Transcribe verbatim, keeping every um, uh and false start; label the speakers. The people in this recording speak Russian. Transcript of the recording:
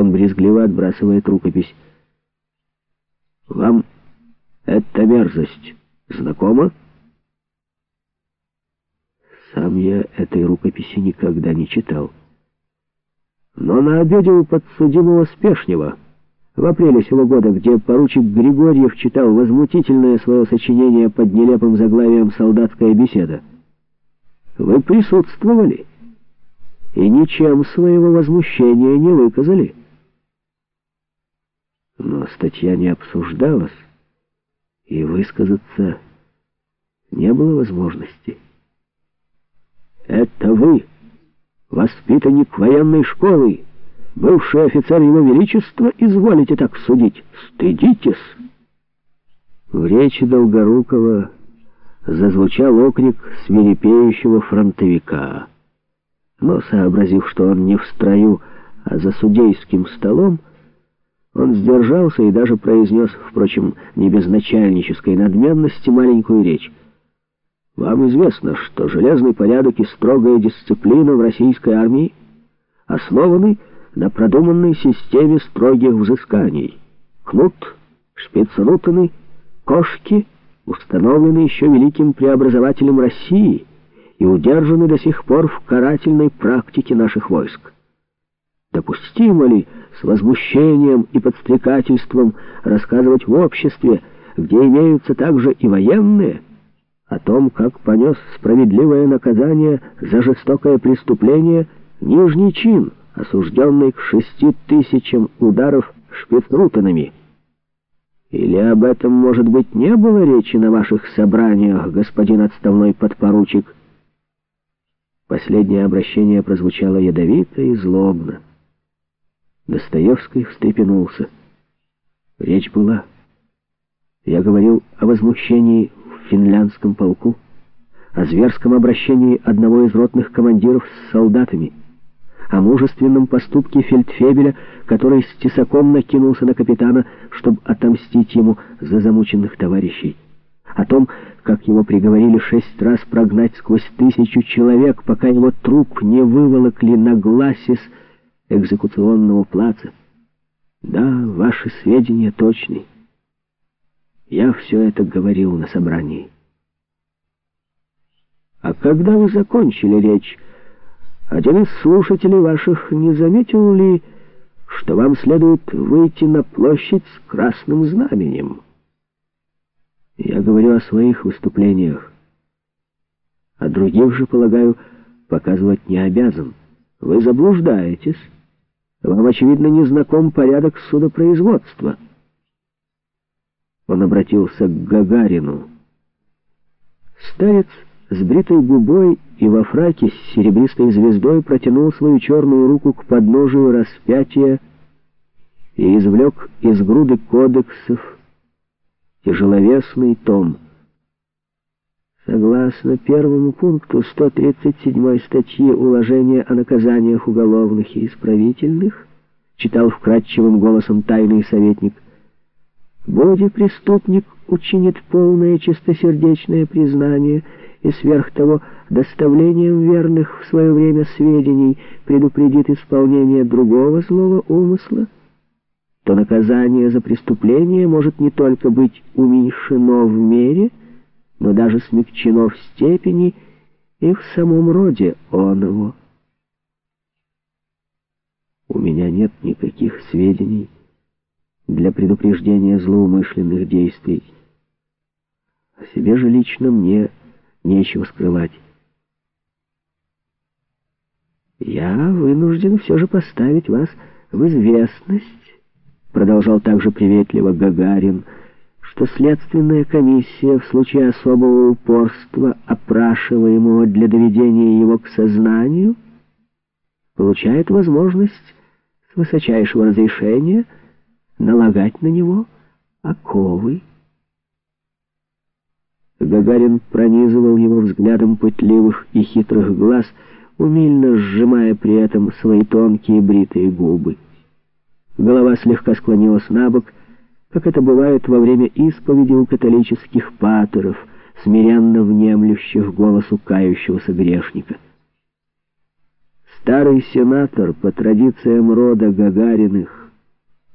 Speaker 1: Он брезгливо отбрасывает рукопись. «Вам эта мерзость знакома?» Сам я этой рукописи никогда не читал. Но на обеде у подсудимого Спешнева в апреле сего года, где поручик Григорьев читал возмутительное свое сочинение под нелепым заглавием «Солдатская беседа», вы присутствовали и ничем своего возмущения не выказали. Но статья не обсуждалась, и высказаться не было возможности. Это вы, воспитанник военной школы, бывший офицер Его Величества, изволите так судить? Стыдитесь!» В речи Долгорукова зазвучал окрик свирепеющего фронтовика. Но, сообразив, что он не в строю, а за судейским столом, он сдержался и даже произнес, впрочем, не без начальнической надменности, маленькую речь. «Вам известно, что железный порядок и строгая дисциплина в российской армии основаны на продуманной системе строгих взысканий. Кнут, шпицрутены, кошки установлены еще великим преобразователем России и удержаны до сих пор в карательной практике наших войск. Допустимо ли с возмущением и подстрекательством рассказывать в обществе, где имеются также и военные, о том, как понес справедливое наказание за жестокое преступление нижний чин, осужденный к шести тысячам ударов шпицрутенами? Или об этом, может быть, не было речи на ваших собраниях, господин отставной подпоручик?» Последнее обращение прозвучало ядовито и злобно. Достоевский встрепенулся. Речь была. Я говорил о возмущении в финляндском полку, о зверском обращении одного из ротных командиров с солдатами, о мужественном поступке фельдфебеля, который с тесаком накинулся на капитана, чтобы отомстить ему за замученных товарищей, о том, как его приговорили шесть раз прогнать сквозь тысячу человек, пока его труп не выволокли на гласис экзекуционного плаца. Да, ваши сведения точны. Я все это говорил на собрании. А когда вы закончили речь, один из слушателей ваших не заметил ли, что вам следует выйти на площадь с красным знаменем? Я говорю о своих выступлениях. О других же, полагаю, показывать не обязан. Вы заблуждаетесь. Вам, очевидно, не знаком порядок судопроизводства. Он обратился к Гагарину. Старец с бритой губой и во фраке с серебристой звездой протянул свою черную руку к подножию распятия и извлек из груды кодексов тяжеловесный том. Согласно первому пункту сто тридцать седьмой статьи Уложения о наказаниях уголовных и исправительных, читал вкрадчивым голосом тайный советник, «Будь преступник учинит полное чистосердечное признание и сверх того доставлением верных в свое время сведений предупредит исполнение другого злого умысла, то наказание за преступление может не только быть уменьшено в мере, но даже смягчено в степени и в самом роде оного». У меня нет никаких сведений для предупреждения злоумышленных действий. О себе же лично мне нечего скрывать. Я вынужден все же поставить вас в известность, продолжал также приветливо Гагарин, что следственная комиссия в случае особого упорства опрашиваемого для доведения его к сознанию получает возможность с высочайшего разрешения налагать на него оковы. Гагарин пронизывал его взглядом пытливых и хитрых глаз, умильно сжимая при этом свои тонкие бритые губы. Голова слегка склонилась набок, как это бывает во время исповеди у католических патеров, смиренно внемлющих голосу кающегося грешника. Старый сенатор, по традициям рода Гагариных,